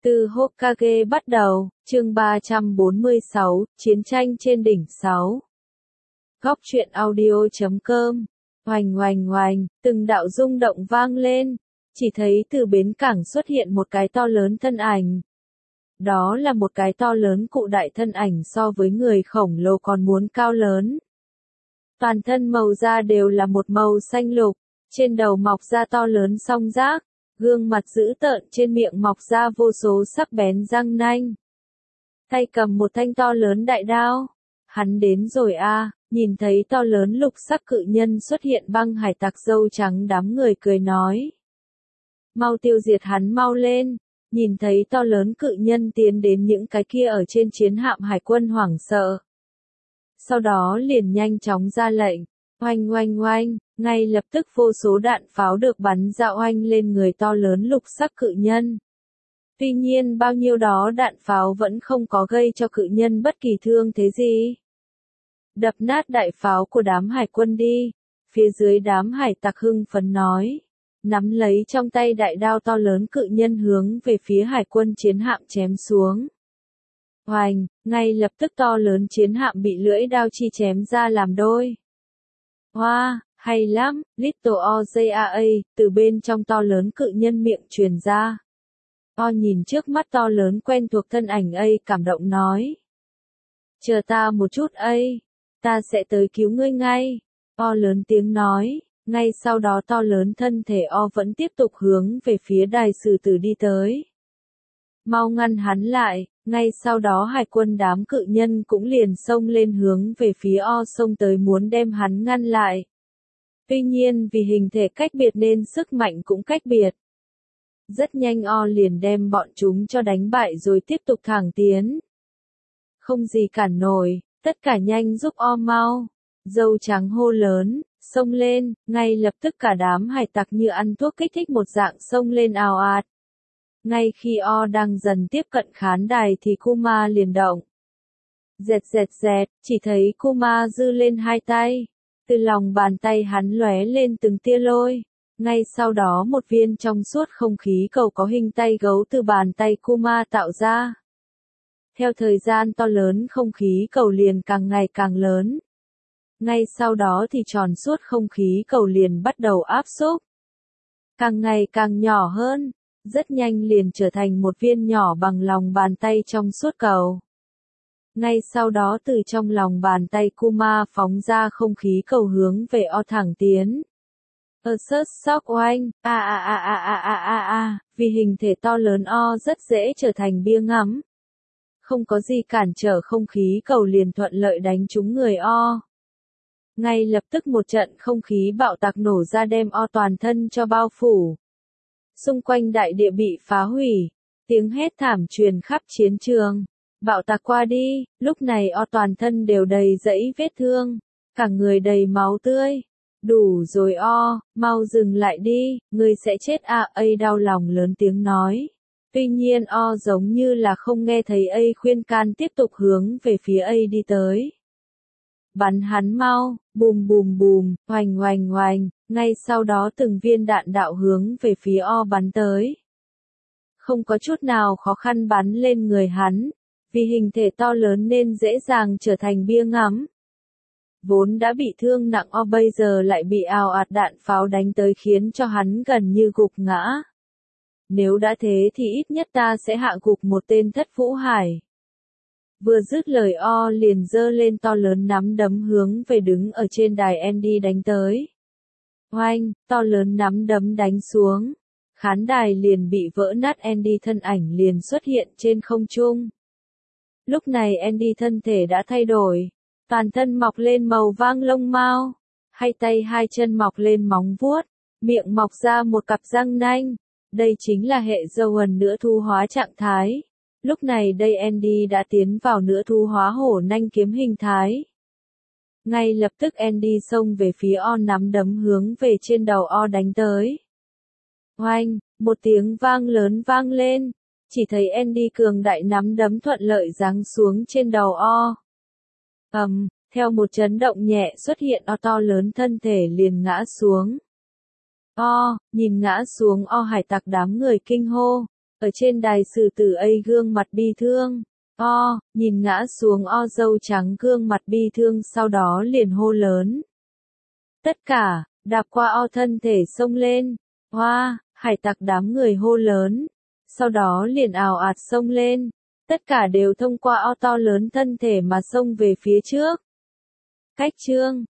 Từ Hokage bắt đầu, chương 346, Chiến tranh trên đỉnh 6. Góc truyện audio.com. Oành oành oành, từng đạo rung động vang lên, chỉ thấy từ bến cảng xuất hiện một cái to lớn thân ảnh. Đó là một cái to lớn cụ đại thân ảnh so với người khổng lồ còn muốn cao lớn. Toàn thân màu da đều là một màu xanh lục, trên đầu mọc ra to lớn song giác. Gương mặt dữ tợn trên miệng mọc ra vô số sắc bén răng nanh. Tay cầm một thanh to lớn đại đao. Hắn đến rồi a, nhìn thấy to lớn lục sắc cự nhân xuất hiện băng hải tặc râu trắng đám người cười nói. Mau tiêu diệt hắn mau lên, nhìn thấy to lớn cự nhân tiến đến những cái kia ở trên chiến hạm hải quân hoảng sợ. Sau đó liền nhanh chóng ra lệnh. Oanh oanh oanh, ngay lập tức vô số đạn pháo được bắn ra oanh lên người to lớn lục sắc cự nhân. Tuy nhiên bao nhiêu đó đạn pháo vẫn không có gây cho cự nhân bất kỳ thương thế gì. Đập nát đại pháo của đám hải quân đi, phía dưới đám hải tặc hưng phấn nói. Nắm lấy trong tay đại đao to lớn cự nhân hướng về phía hải quân chiến hạm chém xuống. Oanh, ngay lập tức to lớn chiến hạm bị lưỡi đao chi chém ra làm đôi. Hoa, hay lắm, Little Ojaa, từ bên trong to lớn cự nhân miệng truyền ra. O nhìn trước mắt to lớn quen thuộc thân ảnh ấy cảm động nói. Chờ ta một chút ấy, ta sẽ tới cứu ngươi ngay. O lớn tiếng nói, ngay sau đó to lớn thân thể O vẫn tiếp tục hướng về phía đài sử tử đi tới. Mau ngăn hắn lại, ngay sau đó hải quân đám cự nhân cũng liền xông lên hướng về phía O xông tới muốn đem hắn ngăn lại. Tuy nhiên vì hình thể cách biệt nên sức mạnh cũng cách biệt. Rất nhanh O liền đem bọn chúng cho đánh bại rồi tiếp tục thẳng tiến. Không gì cản nổi, tất cả nhanh giúp O mau. Dâu trắng hô lớn, xông lên, ngay lập tức cả đám hải tặc như ăn thuốc kích thích một dạng xông lên ào ạt. Ngay khi O đang dần tiếp cận khán đài thì Kuma liền động. Dẹt dẹt dẹt, chỉ thấy Kuma giơ lên hai tay. Từ lòng bàn tay hắn lóe lên từng tia lôi. Ngay sau đó một viên trong suốt không khí cầu có hình tay gấu từ bàn tay Kuma tạo ra. Theo thời gian to lớn không khí cầu liền càng ngày càng lớn. Ngay sau đó thì tròn suốt không khí cầu liền bắt đầu áp xúc. Càng ngày càng nhỏ hơn. Rất nhanh liền trở thành một viên nhỏ bằng lòng bàn tay trong suốt cầu. Ngay sau đó từ trong lòng bàn tay Kuma phóng ra không khí cầu hướng về O thẳng tiến. Sớt sóc oanh, vì hình thể to lớn O rất dễ trở thành bia ngắm. Không có gì cản trở không khí cầu liền thuận lợi đánh trúng người O. Ngay lập tức một trận không khí bạo tạc nổ ra đem O toàn thân cho bao phủ. Xung quanh đại địa bị phá hủy, tiếng hét thảm truyền khắp chiến trường. Bạo tạc qua đi, lúc này O toàn thân đều đầy dẫy vết thương, cả người đầy máu tươi. Đủ rồi O, mau dừng lại đi, ngươi sẽ chết à, ấy đau lòng lớn tiếng nói. Tuy nhiên O giống như là không nghe thấy ấy khuyên can tiếp tục hướng về phía ấy đi tới. Bắn hắn mau, bùm bùm bùm, oành oành oành, ngay sau đó từng viên đạn đạo hướng về phía O bắn tới. Không có chút nào khó khăn bắn lên người hắn, vì hình thể to lớn nên dễ dàng trở thành bia ngắm. Vốn đã bị thương nặng O bây giờ lại bị ào ạt đạn pháo đánh tới khiến cho hắn gần như gục ngã. Nếu đã thế thì ít nhất ta sẽ hạ gục một tên thất vũ hải. Vừa dứt lời O liền giơ lên to lớn nắm đấm hướng về đứng ở trên đài Andy đánh tới. Oanh, to lớn nắm đấm đánh xuống. Khán đài liền bị vỡ nát Andy thân ảnh liền xuất hiện trên không trung. Lúc này Andy thân thể đã thay đổi. Toàn thân mọc lên màu vàng lông mao. Hai tay hai chân mọc lên móng vuốt. Miệng mọc ra một cặp răng nanh. Đây chính là hệ Zoan nữa thu hóa trạng thái. Lúc này đây Andy đã tiến vào nữa thu hóa hổ nanh kiếm hình thái. Ngay lập tức Andy xông về phía O nắm đấm hướng về trên đầu O đánh tới. Oanh, một tiếng vang lớn vang lên. Chỉ thấy Andy cường đại nắm đấm thuận lợi giáng xuống trên đầu O. Theo một chấn động nhẹ xuất hiện O to lớn thân thể liền ngã xuống. Nhìn ngã xuống O hải tặc đám người kinh hô. Ở trên đài sử tử ấy gương mặt bi thương. Nhìn ngã xuống dâu trắng gương mặt bi thương sau đó liền hô lớn. Tất cả, đạp qua thân thể xông lên. Hải tặc đám người hô lớn. Sau đó liền ào ạt xông lên. Tất cả đều thông qua to lớn thân thể mà xông về phía trước. Cách chương